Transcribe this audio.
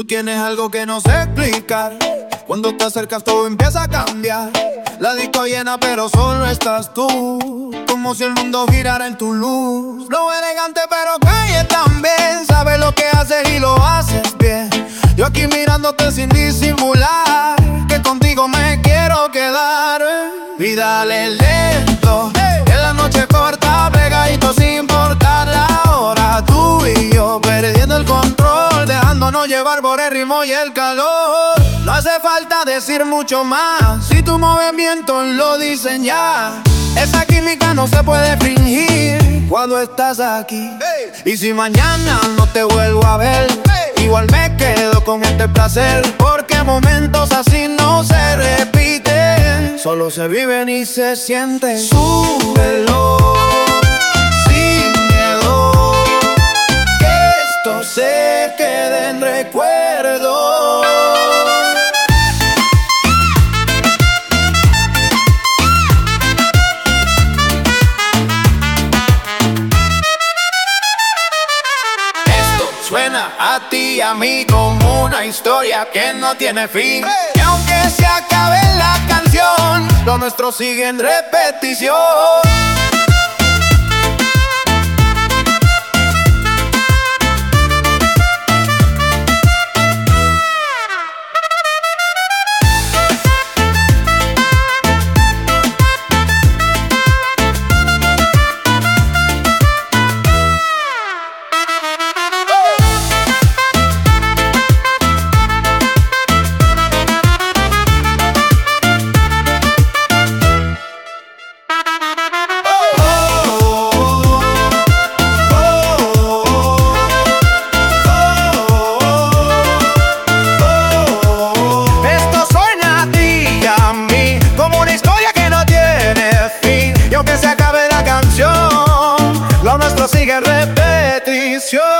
tienes algo que no sé explicar. Cuando te acercas todo empieza a cambiar. La disco llena pero solo estás tú, como si el mundo girara en tu luz. Lo elegante pero calle también. Sabes lo que haces y lo haces bien. Yo aquí mirándote sin disimular, que contigo me quiero quedar. Y dale lento, que la noche corta, pegadito sin importar la hora. Tú y yo perdiendo el control, dejándonos llevar por el ritmo y el calor. No hace falta decir mucho más, si tu movimiento lo dicen ya. Esa química no se puede fingir cuando estás aquí. Y si mañana no te vuelvo a ver, igual me quedo con este placer, porque momentos así no se repiten, solo se viven y se sienten. Súbelo sin miedo, que esto se quede en recuerdo. Suena a ti y a mí como una historia que no tiene fin. Y aunque se acabe la canción, lo nuestro sigue en repetición. Lo nuestro sigue en repetición.